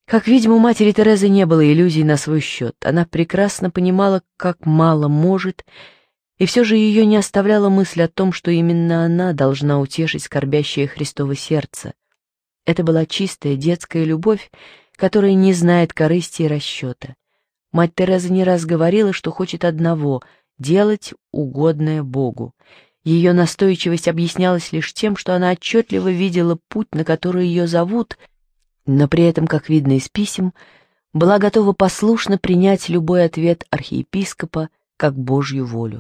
Как видимо, у матери Терезы не было иллюзий на свой счет. Она прекрасно понимала, как мало может, и все же ее не оставляла мысль о том, что именно она должна утешить скорбящее Христово сердце. Это была чистая детская любовь, которая не знает корысти и расчета. Мать Тереза не раз говорила, что хочет одного — делать угодное Богу. Ее настойчивость объяснялась лишь тем, что она отчетливо видела путь, на который ее зовут, но при этом, как видно из писем, была готова послушно принять любой ответ архиепископа как Божью волю.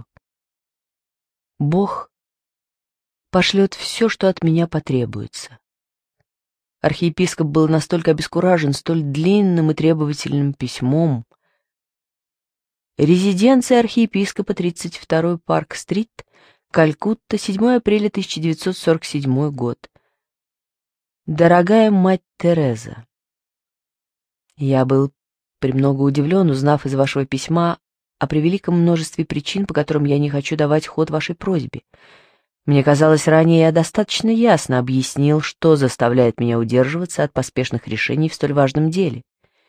Бог пошлет все, что от меня потребуется. Архиепископ был настолько обескуражен столь длинным и требовательным письмом. Резиденция архиепископа, 32-й Парк-стрит, Калькутта, 7 апреля 1947 год. Дорогая мать Тереза, я был премного удивлен, узнав из вашего письма о превеликом множестве причин, по которым я не хочу давать ход вашей просьбе. Мне казалось, ранее я достаточно ясно объяснил, что заставляет меня удерживаться от поспешных решений в столь важном деле.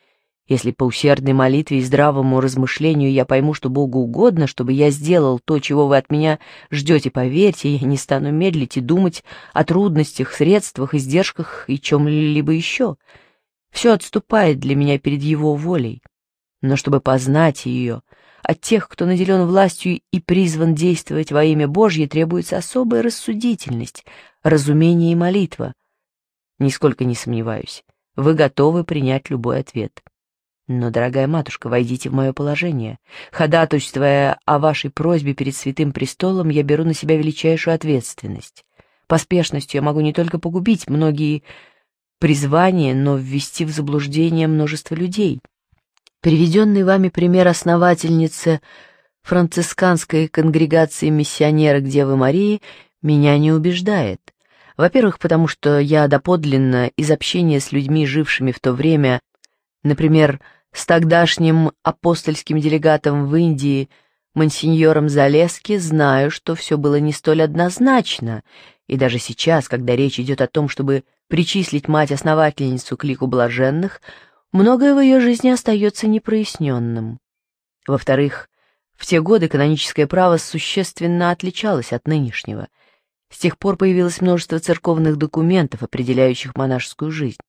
Если по усердной молитве и здравому размышлению я пойму, что Богу угодно, чтобы я сделал то, чего вы от меня ждете, поверьте, я не стану медлить и думать о трудностях, средствах, издержках и чем-либо еще. Все отступает для меня перед Его волей. Но чтобы познать ее, от тех, кто наделен властью и призван действовать во имя Божье, требуется особая рассудительность, разумение и молитва. Нисколько не сомневаюсь, вы готовы принять любой ответ. Но, дорогая матушка, войдите в мое положение. Ходатайствуя о вашей просьбе перед Святым Престолом, я беру на себя величайшую ответственность. Поспешностью я могу не только погубить многие призвания, но ввести в заблуждение множество людей. Приведенный вами пример основательницы францисканской конгрегации миссионерок Девы Марии меня не убеждает. Во-первых, потому что я доподлинно из общения с людьми, жившими в то время, например, с тогдашним апостольским делегатом в Индии, монсеньором Залески, знаю, что все было не столь однозначно, и даже сейчас, когда речь идет о том, чтобы причислить мать-основательницу к лику блаженных, многое в ее жизни остается непроясненным. Во-вторых, в те годы каноническое право существенно отличалось от нынешнего. С тех пор появилось множество церковных документов, определяющих монашескую жизнь.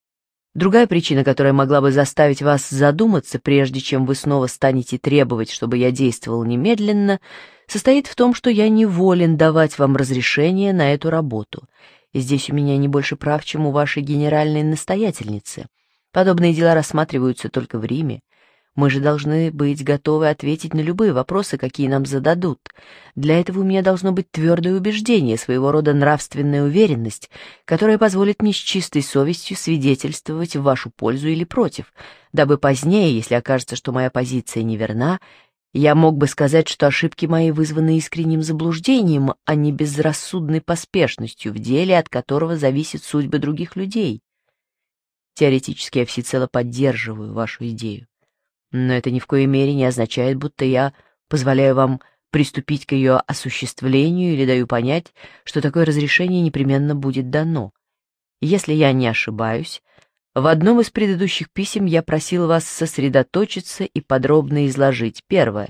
Другая причина, которая могла бы заставить вас задуматься, прежде чем вы снова станете требовать, чтобы я действовал немедленно, состоит в том, что я не волен давать вам разрешение на эту работу. И здесь у меня не больше прав, чем у вашей генеральной настоятельницы. Подобные дела рассматриваются только в Риме. Мы же должны быть готовы ответить на любые вопросы, какие нам зададут. Для этого у меня должно быть твердое убеждение, своего рода нравственная уверенность, которая позволит мне с чистой совестью свидетельствовать в вашу пользу или против, дабы позднее, если окажется, что моя позиция неверна, я мог бы сказать, что ошибки мои вызваны искренним заблуждением, а не безрассудной поспешностью в деле, от которого зависит судьба других людей. Теоретически я всецело поддерживаю вашу идею. Но это ни в коей мере не означает, будто я позволяю вам приступить к ее осуществлению или даю понять, что такое разрешение непременно будет дано. Если я не ошибаюсь, в одном из предыдущих писем я просил вас сосредоточиться и подробно изложить. Первое.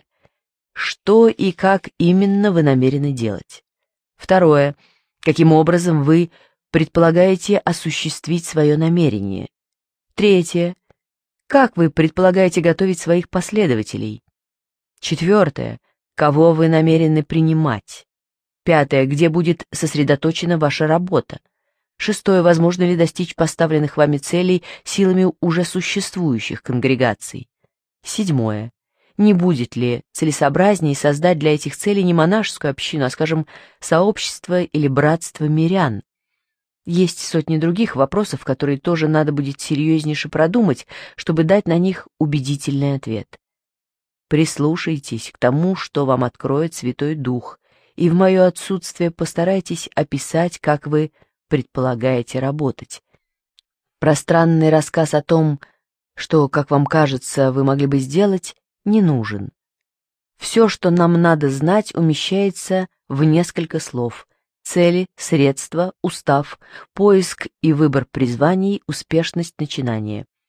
Что и как именно вы намерены делать? Второе. Каким образом вы предполагаете осуществить свое намерение? Третье. Как вы предполагаете готовить своих последователей? Четвертое. Кого вы намерены принимать? Пятое. Где будет сосредоточена ваша работа? Шестое. Возможно ли достичь поставленных вами целей силами уже существующих конгрегаций? Седьмое. Не будет ли целесообразнее создать для этих целей не монашескую общину, а, скажем, сообщество или братство мирян? Есть сотни других вопросов, которые тоже надо будет серьезнейше продумать, чтобы дать на них убедительный ответ. Прислушайтесь к тому, что вам откроет Святой Дух, и в мое отсутствие постарайтесь описать, как вы предполагаете работать. Пространный рассказ о том, что, как вам кажется, вы могли бы сделать, не нужен. Все, что нам надо знать, умещается в несколько слов: цели, средства, устав, поиск и выбор призваний, успешность начинания.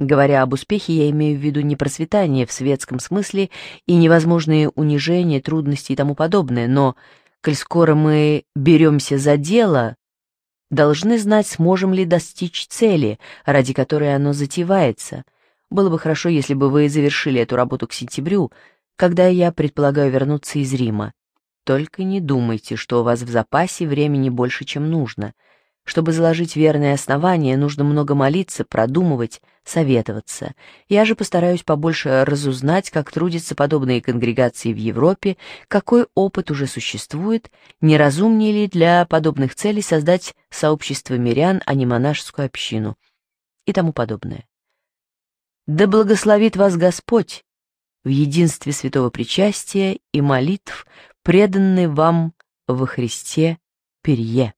Говоря об успехе, я имею в виду не процветание в светском смысле и невозможные унижения, трудности и тому подобное, но, коль скоро мы беремся за дело, должны знать, сможем ли достичь цели, ради которой оно затевается. Было бы хорошо, если бы вы завершили эту работу к сентябрю, когда я предполагаю вернуться из Рима. Только не думайте, что у вас в запасе времени больше, чем нужно. Чтобы заложить верное основание, нужно много молиться, продумывать, советоваться. Я же постараюсь побольше разузнать, как трудятся подобные конгрегации в Европе, какой опыт уже существует, не разумнее ли для подобных целей создать сообщество мирян, а не монашескую общину и тому подобное. Да благословит вас Господь в единстве святого причастия и молитв, преданный вам во Христе Перье.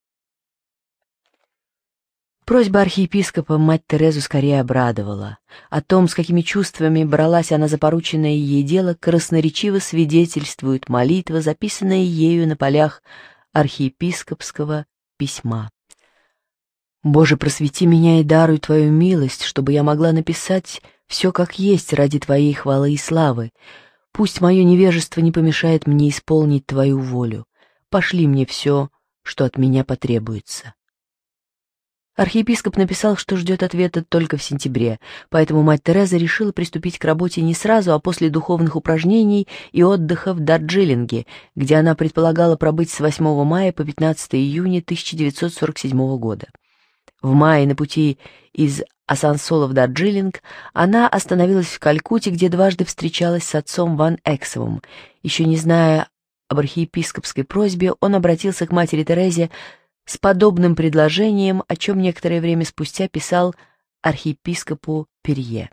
Просьба архиепископа мать Терезу скорее обрадовала. О том, с какими чувствами бралась она за порученное ей дело, красноречиво свидетельствует молитва, записанная ею на полях архиепископского письма. «Боже, просвети меня и даруй Твою милость, чтобы я могла написать все как есть ради Твоей хвалы и славы. Пусть мое невежество не помешает мне исполнить Твою волю. Пошли мне все, что от меня потребуется». Архиепископ написал, что ждет ответа только в сентябре, поэтому мать Тереза решила приступить к работе не сразу, а после духовных упражнений и отдыха в Дарджилинге, где она предполагала пробыть с 8 мая по 15 июня 1947 года. В мае на пути из Асансола в Дарджилинг она остановилась в Калькутте, где дважды встречалась с отцом Ван Эксовым. Еще не зная об архиепископской просьбе, он обратился к матери Терезе с подобным предложением, о чем некоторое время спустя писал архиепископу Перье.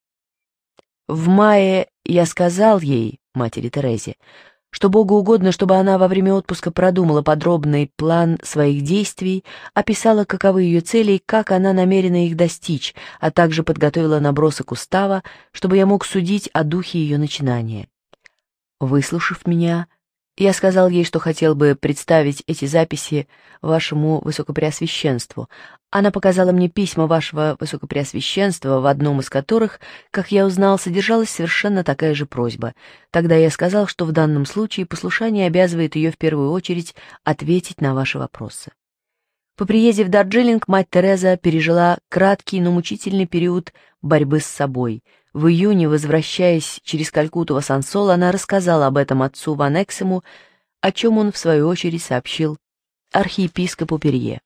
«В мае я сказал ей, матери Терезе, что Богу угодно, чтобы она во время отпуска продумала подробный план своих действий, описала, каковы ее цели и как она намерена их достичь, а также подготовила набросок устава, чтобы я мог судить о духе ее начинания. Выслушав меня, я сказал ей, что хотел бы представить эти записи вашему Высокопреосвященству. Она показала мне письма вашего Высокопреосвященства, в одном из которых, как я узнал, содержалась совершенно такая же просьба. Тогда я сказал, что в данном случае послушание обязывает ее в первую очередь ответить на ваши вопросы. По приезде в Дарджилинг мать Тереза пережила краткий, но мучительный период борьбы с собой. В июне, возвращаясь через Калькутту в Асансол, она рассказала об этом отцу Ван Эксему, о чем он, в свою очередь, сообщил архиепископу Перье.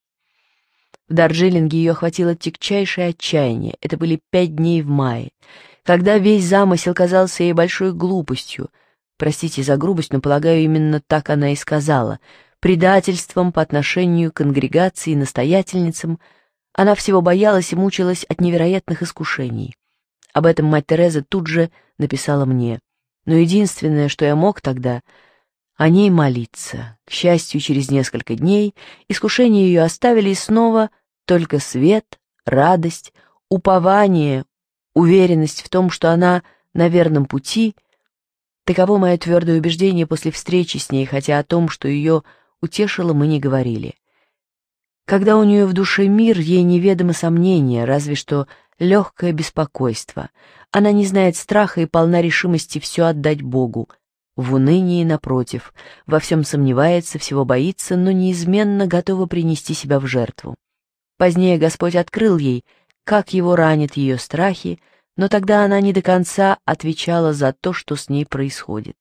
В Дарджилинге ее охватило тягчайшее отчаяние. Это были 5 дней в мае, когда весь замысел казался ей большой глупостью. Простите за грубость, но, полагаю, именно так она и сказала. Предательством по отношению к конгрегации и настоятельницам. Она всего боялась и мучилась от невероятных искушений. Об этом мать Тереза тут же написала мне. Но единственное, что я мог тогда, о ней молиться. К счастью, через несколько дней искушения ее оставили, и снова только свет, радость, упование, уверенность в том, что она на верном пути. Таково мое твердое убеждение после встречи с ней, хотя о том, что ее утешило, мы не говорили. Когда у нее в душе мир, ей неведомо сомнения, разве что легкое беспокойство. Она не знает страха и полна решимости все отдать Богу. В унынии, напротив, во всем сомневается, всего боится, но неизменно готова принести себя в жертву. Позднее Господь открыл ей, как его ранят ее страхи, но тогда она не до конца отвечала за то, что с ней происходит.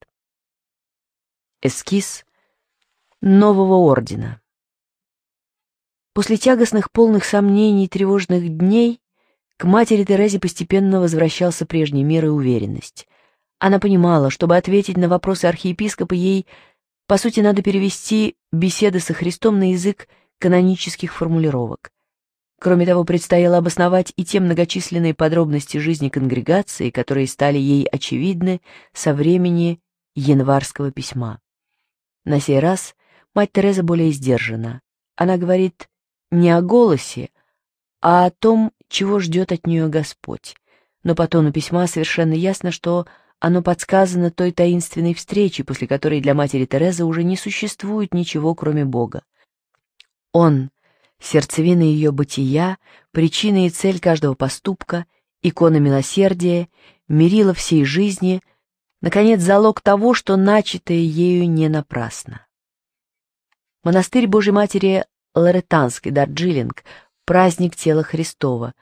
Эскиз нового ордена. После тягостных, полных сомнений и тревожных дней к матери Терезе постепенно возвращался прежний мир и уверенность. Она понимала, чтобы ответить на вопросы архиепископа, ей, по сути, надо перевести беседы со Христом на язык канонических формулировок. Кроме того, предстояло обосновать и те многочисленные подробности жизни конгрегации, которые стали ей очевидны со времени январского письма. На сей раз мать Тереза более сдержана. Она говорит не о голосе, а о том, чего ждет от нее Господь. Но по тону письма совершенно ясно, что оно подсказано той таинственной встречей, после которой для матери Терезы уже не существует ничего, кроме Бога. Он — сердцевина ее бытия, причина и цель каждого поступка, икона милосердия, мерило всей жизни, наконец, залог того, что начатое ею не напрасно. Монастырь Божьей Матери Лоретанской, Дарджилинг, праздник тела Христова,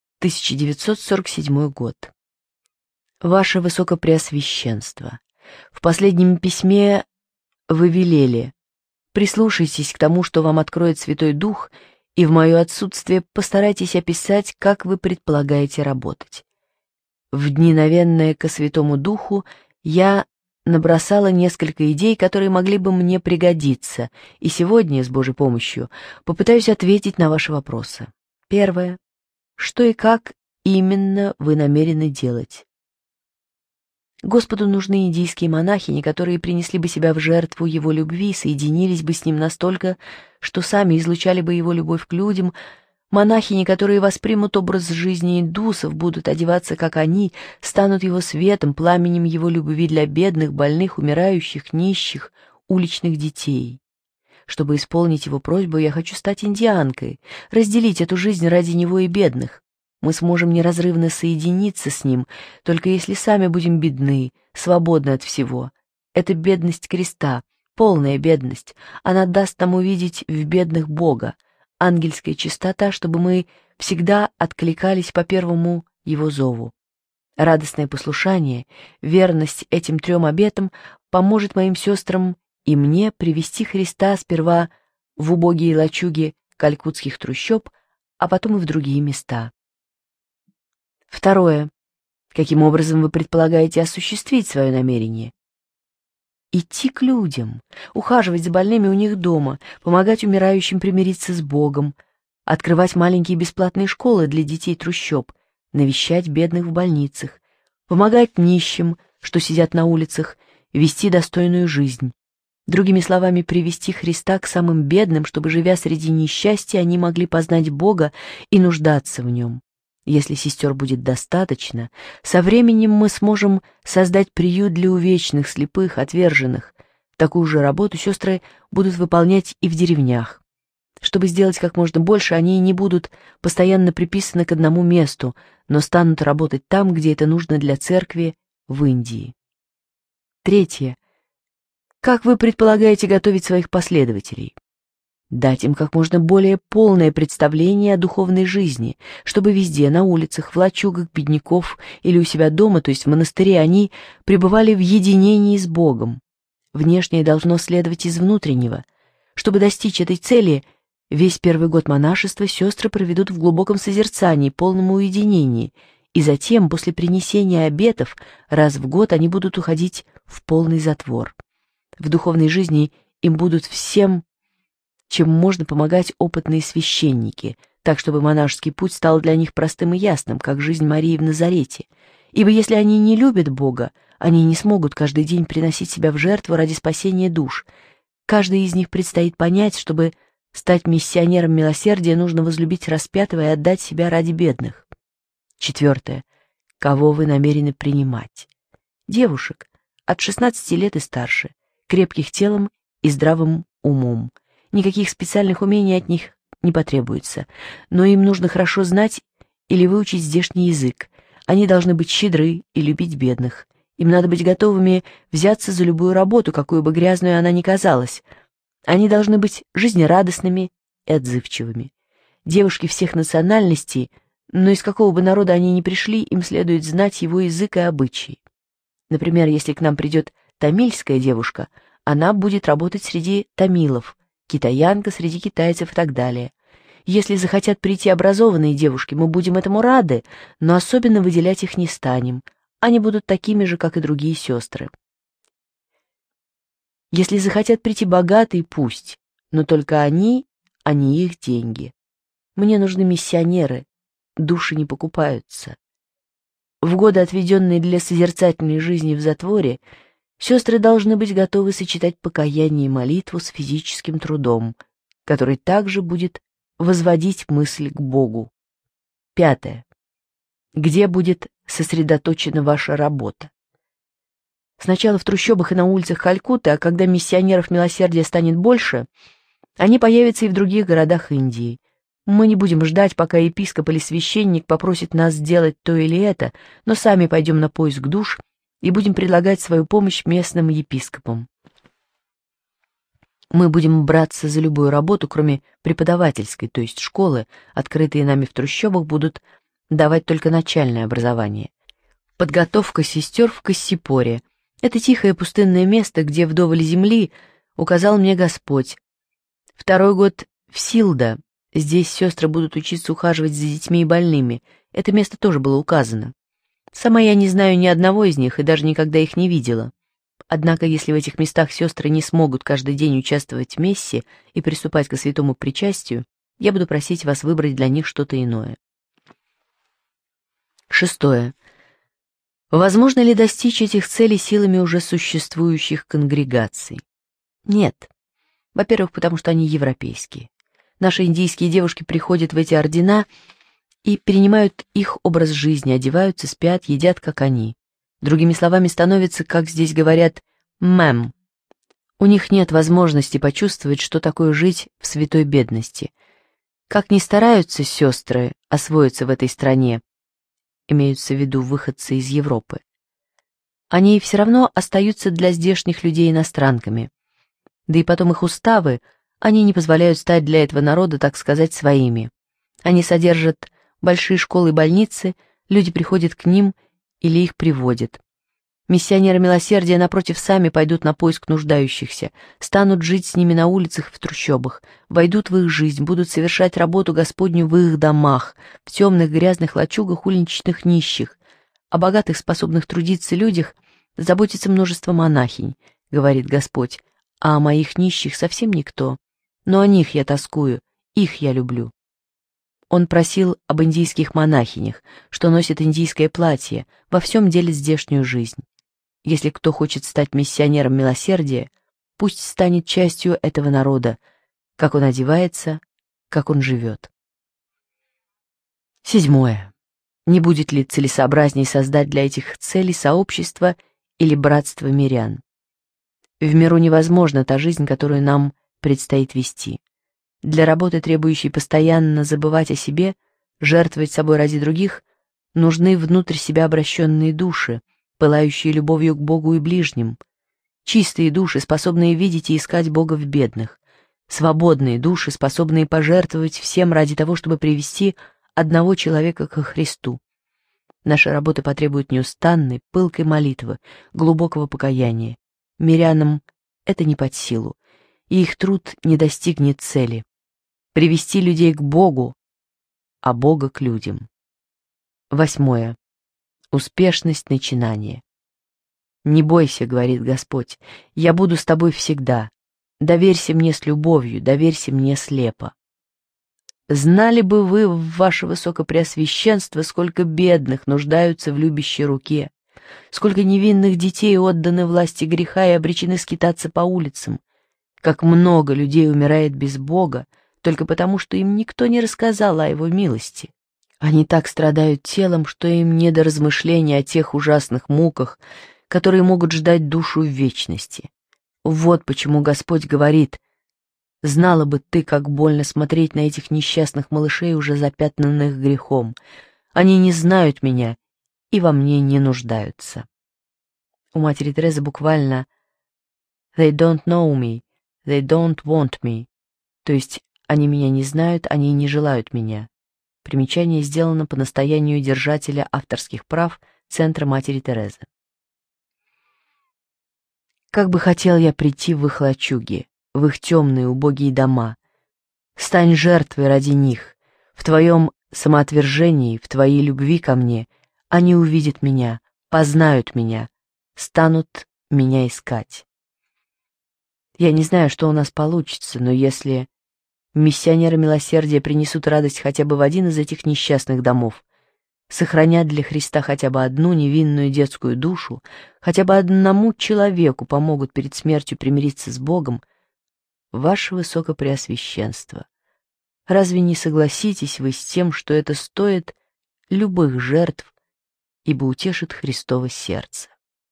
1947 год. Ваше Высокопреосвященство, в последнем письме вы велели: прислушайтесь к тому, что вам откроет Святой Дух, и в мое отсутствие постарайтесь описать, как вы предполагаете работать. В дниновенное ко Святому Духу я набросала несколько идей, которые могли бы мне пригодиться, и сегодня, с Божьей помощью, попытаюсь ответить на ваши вопросы. Первое. Что и как именно вы намерены делать? Господу нужны индийские монахини, которые принесли бы себя в жертву Его любви, соединились бы с Ним настолько, что сами излучали бы Его любовь к людям, монахини, которые воспримут образ жизни индусов, будут одеваться, как они, станут Его светом, пламенем Его любви для бедных, больных, умирающих, нищих, уличных детей. Чтобы исполнить Его просьбу, я хочу стать индианкой, разделить эту жизнь ради Него и бедных. Мы сможем неразрывно соединиться с Ним, только если сами будем бедны, свободны от всего. Это бедность креста, полная бедность. Она даст нам увидеть в бедных Бога, ангельская чистота, чтобы мы всегда откликались по первому Его зову. Радостное послушание, верность этим 3 обетам поможет моим сестрам и мне привести Христа сперва в убогие лачуги калькутских трущоб, а потом и в другие места. Второе. Каким образом вы предполагаете осуществить свое намерение? Идти к людям, ухаживать за больными у них дома, помогать умирающим примириться с Богом, открывать маленькие бесплатные школы для детей трущоб, навещать бедных в больницах, помогать нищим, что сидят на улицах, вести достойную жизнь. Другими словами, привести Христа к самым бедным, чтобы, живя среди несчастья, они могли познать Бога и нуждаться в Нем. Если сестер будет достаточно, со временем мы сможем создать приют для увечных, слепых, отверженных. Такую же работу сестры будут выполнять и в деревнях. Чтобы сделать как можно больше, они не будут постоянно приписаны к одному месту, но станут работать там, где это нужно для церкви в Индии. Третье. Как вы предполагаете готовить своих последователей? Дать им как можно более полное представление о духовной жизни, чтобы везде, на улицах, в лачугах бедняков или у себя дома, то есть в монастыре, они пребывали в единении с Богом. Внешнее должно следовать из внутреннего. Чтобы достичь этой цели, весь первый год монашества сестры проведут в глубоком созерцании, полном уединении, и затем, после принесения обетов, раз в год они будут уходить в полный затвор. В духовной жизни им будут всем, чем можно помогать опытные священники, так чтобы монашеский путь стал для них простым и ясным, как жизнь Марии в Назарете. Ибо если они не любят Бога, они не смогут каждый день приносить себя в жертву ради спасения душ. Каждый из них предстоит понять, чтобы стать миссионером милосердия, нужно возлюбить распятого и отдать себя ради бедных. Четвертое. Кого вы намерены принимать? Девушек от 16 лет и старше, крепких телом и здравым умом. Никаких специальных умений от них не потребуется, но им нужно хорошо знать или выучить здешний язык. Они должны быть щедры и любить бедных. Им надо быть готовыми взяться за любую работу, какую бы грязную она ни казалась. Они должны быть жизнерадостными и отзывчивыми. Девушки всех национальностей, но из какого бы народа они ни пришли, им следует знать его язык и обычаи. Например, если к нам придет тамильская девушка, она будет работать среди тамилов, китаянка среди китайцев и так далее. Если захотят прийти образованные девушки, мы будем этому рады, но особенно выделять их не станем. Они будут такими же, как и другие сестры. Если захотят прийти богатые, пусть, но только они, а не их деньги. Мне нужны миссионеры, души не покупаются. В годы, отведенные для созерцательной жизни в затворе, сестры должны быть готовы сочетать покаяние и молитву с физическим трудом, который также будет возводить мысль к Богу. Пятое. Где будет сосредоточена ваша работа? Сначала в трущобах и на улицах Калькутты, а когда миссионеров милосердия станет больше, они появятся и в других городах Индии. Мы не будем ждать, пока епископ или священник попросит нас сделать то или это, но сами пойдем на поиск душ и будем предлагать свою помощь местным епископам. Мы будем браться за любую работу, кроме преподавательской, то есть школы, открытые нами в трущобах, будут давать только начальное образование. Подготовка сестер в Кассипоре — это тихое пустынное место, где вдоволь земли указал мне Господь. Второй год в Силда. Здесь сестры будут учиться ухаживать за детьми и больными. Это место тоже было указано. Сама я не знаю ни одного из них и даже никогда их не видела. Однако, если в этих местах сестры не смогут каждый день участвовать в мессе и приступать ко святому причастию, я буду просить вас выбрать для них что-то иное. 6. Возможно ли достичь этих целей силами уже существующих конгрегаций? Нет. Во-первых, потому что они европейские. Наши индийские девушки приходят в эти ордена и перенимают их образ жизни, одеваются, спят, едят, как они. Другими словами, становятся, как здесь говорят, мэм. У них нет возможности почувствовать, что такое жить в святой бедности. Как ни стараются сестры освоиться в этой стране, имеются в виду выходцы из Европы, они все равно остаются для здешних людей иностранками. Да и потом их уставы, они не позволяют стать для этого народа, так сказать, своими. Они содержат большие школы и больницы, люди приходят к ним или их приводят. Миссионеры милосердия, напротив, сами пойдут на поиск нуждающихся, станут жить с ними на улицах и в трущобах, войдут в их жизнь, будут совершать работу Господню в их домах, в темных грязных лачугах уличных нищих. О богатых, способных трудиться людях заботится множество монахинь, говорит Господь, а о моих нищих совсем никто. Но о них я тоскую, их я люблю. Он просил об индийских монахинях, что носят индийское платье, во всем делит здешнюю жизнь. Если кто хочет стать миссионером милосердия, пусть станет частью этого народа, как он одевается, как он живет. 7. Не будет ли целесообразней создать для этих целей сообщество или братство мирян? В миру невозможна та жизнь, которую нам предстоит вести. Для работы, требующей постоянно забывать о себе, жертвовать собой ради других, нужны внутрь себя обращенные души, пылающие любовью к Богу и ближним, чистые души, способные видеть и искать Бога в бедных, свободные души, способные пожертвовать всем ради того, чтобы привести одного человека ко Христу. Наша работа потребует неустанной, пылкой молитвы, глубокого покаяния. Мирянам это не под силу, и их труд не достигнет цели — привести людей к Богу, а Бога к людям. 8. Успешность начинания. «Не бойся, — говорит Господь, — я буду с тобой всегда. Доверься мне с любовью, доверься мне слепо. Знали бы вы, ваше высокопреосвященство, сколько бедных нуждаются в любящей руке, сколько невинных детей отданы власти греха и обречены скитаться по улицам, как много людей умирает без Бога, только потому, что им никто не рассказал о Его милости. Они так страдают телом, что им не до размышления о тех ужасных муках, которые могут ждать душу в вечности. Вот почему Господь говорит: «Знала бы ты, как больно смотреть на этих несчастных малышей, уже запятнанных грехом. Они не знают меня и во мне не нуждаются». У матери Терезы буквально «They don't know me, they don't want me», то есть «они меня не знают, они не желают меня». Примечание сделано по настоянию держателя авторских прав Центра матери Терезы. Как бы хотел я прийти в их лачуги, в их темные убогие дома. Стань жертвой ради них. В твоем самоотвержении, в твоей любви ко мне они увидят меня, познают меня, станут меня искать. Я не знаю, что у нас получится, но если миссионеры милосердия принесут радость хотя бы в один из этих несчастных домов, сохранят для Христа хотя бы одну невинную детскую душу, хотя бы одному человеку помогут перед смертью примириться с Богом, ваше высокопреосвященство, разве не согласитесь вы с тем, что это стоит любых жертв, ибо утешит Христово сердце?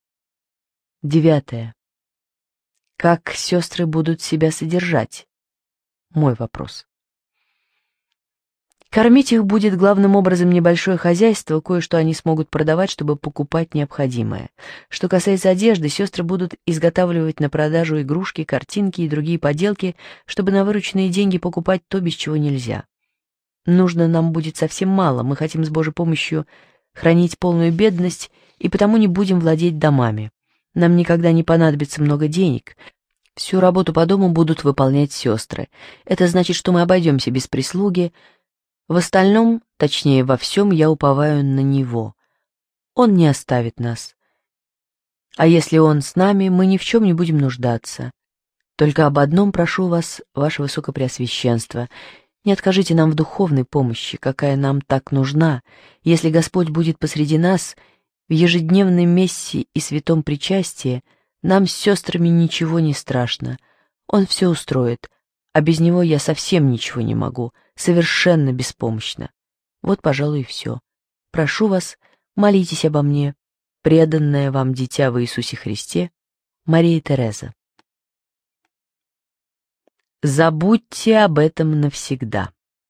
9. Как сестры будут себя содержать? Мой вопрос. Кормить их будет главным образом небольшое хозяйство, кое-что они смогут продавать, чтобы покупать необходимое. Что касается одежды, сестры будут изготавливать на продажу игрушки, картинки и другие поделки, чтобы на вырученные деньги покупать то, без чего нельзя. Нужно нам будет совсем мало, мы хотим с Божьей помощью хранить полную бедность, и потому не будем владеть домами. Нам никогда не понадобится много денег. Всю работу по дому будут выполнять сестры. Это значит, что мы обойдемся без прислуги. В остальном, точнее во всем, я уповаю на Него. Он не оставит нас. А если Он с нами, мы ни в чем не будем нуждаться. Только об одном прошу вас, ваше Высокопреосвященство, не откажите нам в духовной помощи, какая нам так нужна. Если Господь будет посреди нас, в ежедневной мессе и святом причастии, нам с сестрами ничего не страшно. Он все устроит, а без Него я совсем ничего не могу, совершенно беспомощна. Вот, пожалуй, и все. Прошу вас, молитесь обо мне, преданная вам дитя в Иисусе Христе, Мария Тереза. Забудьте об этом навсегда.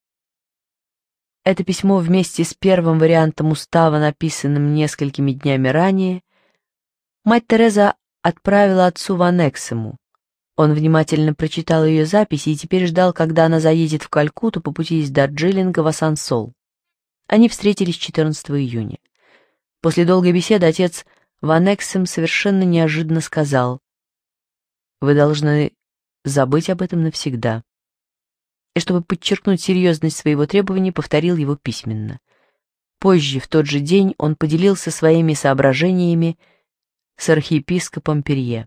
Это письмо вместе с первым вариантом устава, написанным несколькими днями ранее, мать Тереза отправила отцу Ван Эксему. Он внимательно прочитал ее записи и теперь ждал, когда она заедет в Калькутту по пути из Дарджилинга в Асансол. Они встретились 14 июня. После долгой беседы отец Ван Эксем совершенно неожиданно сказал: «Вы должны забыть об этом навсегда». И чтобы подчеркнуть серьезность своего требования, повторил его письменно. Позже, в тот же день, он поделился своими соображениями с архиепископом Перье.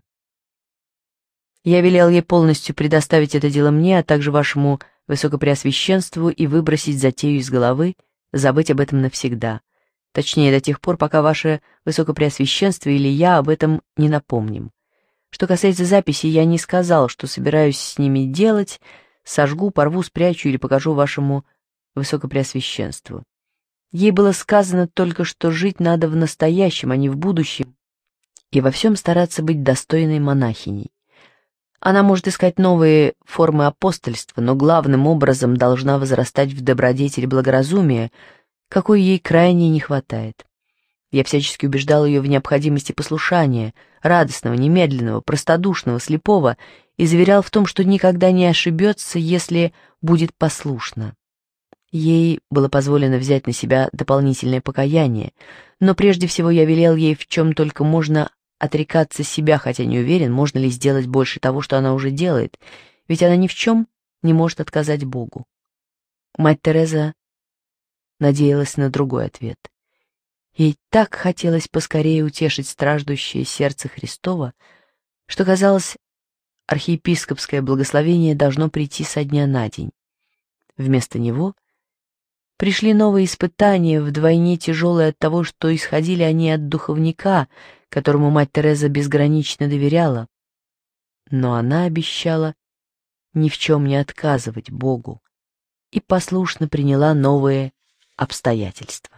«Я велел ей полностью предоставить это дело мне, а также вашему Высокопреосвященству и выбросить затею из головы, забыть об этом навсегда. Точнее, до тех пор, пока ваше Высокопреосвященство или я об этом не напомним. Что касается записей, я не сказал, что собираюсь с ними делать, сожгу, порву, спрячу или покажу вашему Высокопреосвященству. Ей было сказано только, что жить надо в настоящем, а не в будущем, и во всем стараться быть достойной монахиней. Она может искать новые формы апостольства, но главным образом должна возрастать в добродетели благоразумия, какой ей крайне не хватает. Я всячески убеждал ее в необходимости послушания, радостного, немедленного, простодушного, слепого, и заверял в том, что никогда не ошибется, если будет послушна. Ей было позволено взять на себя дополнительное покаяние, но прежде всего я велел ей в чем только можно отрекаться себя, хотя не уверен, можно ли сделать больше того, что она уже делает, ведь она ни в чем не может отказать Богу. Мать Тереза надеялась на другой ответ. Ей так хотелось поскорее утешить страждущее сердце Христово, что, казалось, архиепископское благословение должно прийти со дня на день. Вместо него пришли новые испытания, вдвойне тяжелые от того, что исходили они от духовника, которому мать Тереза безгранично доверяла. Но она обещала ни в чем не отказывать Богу и послушно приняла новые обстоятельства.